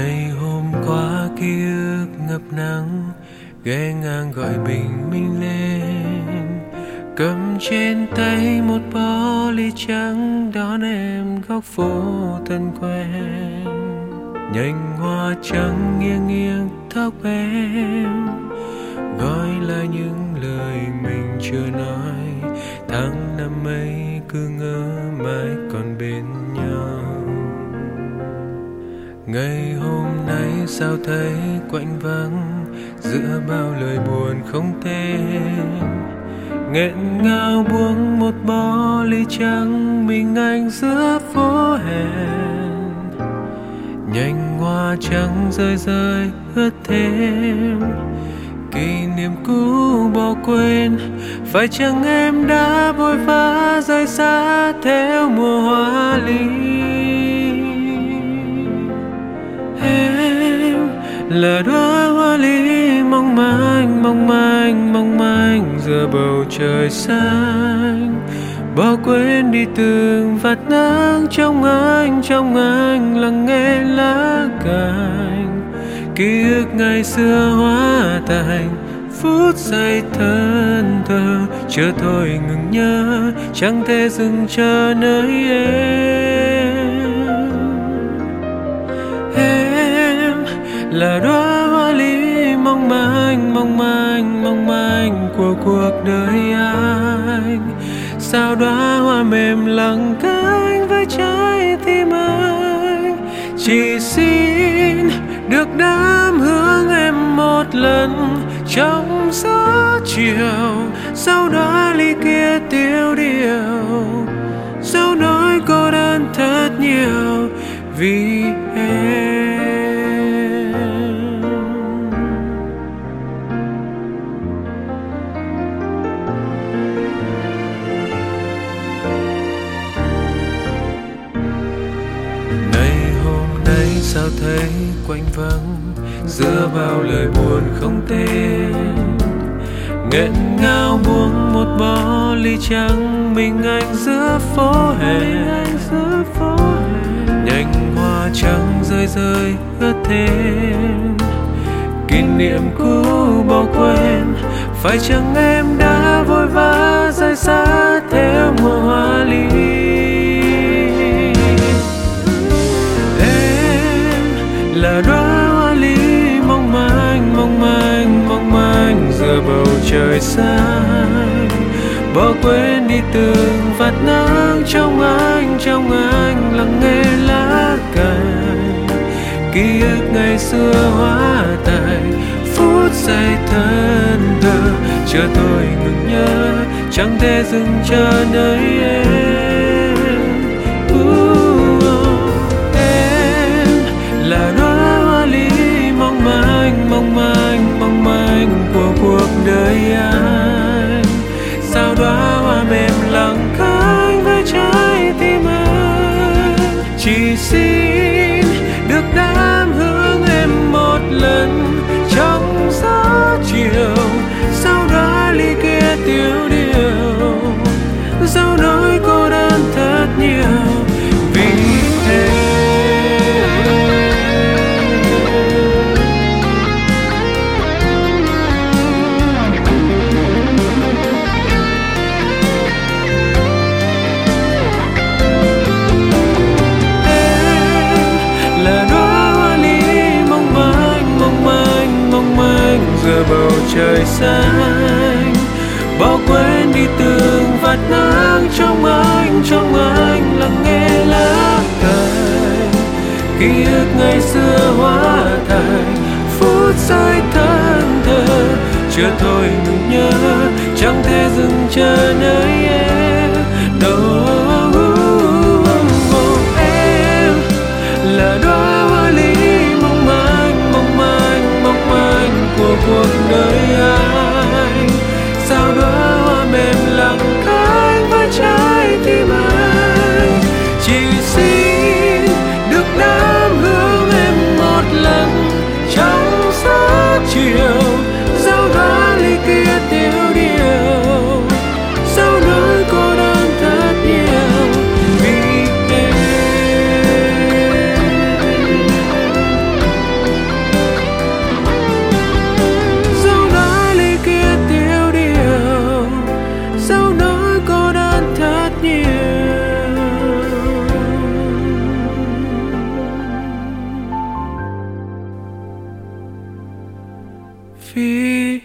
Ngày hôm qua ký ức ngập nắng, ghé ngang gọi bình minh lên, cầm trên tay một bó ly trắng đón em góc phố thân quen. Nhành hoa trắng nghiêng nghiêng tóc em, gọi lại những lời mình chưa nói. Tháng năm ấy cứ ngỡ mãi còn bên nhau. Ngày hôm nay sao thấy quạnh vắng, giữa bao lời buồn không tên. Nghẹn ngào buông một bó ly trắng, mình anh giữa phố hẹn. Nhành hoa trắng rơi rơi ướt thêm kỷ niệm cũ bỏ quên. Phải chăng em đã vội vã rời xa theo mùa hoa ly? Em là đóa hoa ly mong manh, mong manh, mong manh giữa bầu trời xanh. Bỏ quên đi từng vạt nắng trong anh lắng nghe lá cành. Ký ức ngày xưa hóa thành phút giây thân thờ, chưa thôi ngừng nhớ, chẳng thể dừng chờ nơi em. Em là đóa hoa ly mong manh, mong manh, mong manh của cuộc đời anh. Sao đóa hoa mềm lặng cánh với trái tim anh. Chỉ xin được đắm hương em một lần trong gió chiều. Sau đó ly kia tiêu điều, sau nỗi cô đơn thật nhiều vì em. Sao thấy quạnh vắng, giữa bao lời buồn không tên. Nghẹn ngào buông một bó ly trắng, mình anh giữa phố hẹn. Nhành hoa trắng rơi rơi ướt thêm kỷ niệm cũ bỏ quên. Phải chăng em đã vội vã rời xa theo mùa hoa ly? Là đóa hoa ly mong manh, mong manh, mong manh giữa bầu trời xanh. Bỏ quên đi từng vạt nắng trong anh lắng nghe lá cành. Ký ức ngày xưa hóa thành phút giây thân thờ, chờ tôi ngừng nhớ, chẳng thể dừng chờ nơi em. Em là đóa hoa ly mong manh, mong manh, mong manh của cuộc đời anh. Sao đóa hoa mềm lặng cánh với trái tim anh. Chỉ xin được đắm hương em một lần trong gió chiều. Sau đó ly kia tiêu điều, sau nỗi cô đơn thật nhiều vì em. Giữa bầu trời xanh, bỏ quên đi từng vạt nắng trong anh lắng nghe lá cành. Ký ức ngày xưa hóa thành phút giây thân thờ, chưa thôi ngừng nhớ, chẳng thể dừng chờ nơi em đâu. Em là đóa hoa ly mong manh, mong manh, mong manh của cuộc đời anh. Sao đóa hoa mềm lặng cánh với trái tim anh. Chỉ xin được đắm hương em một lần trong gió chiều. Sau đó ly kia tiêu điều, sau nỗi cô phí.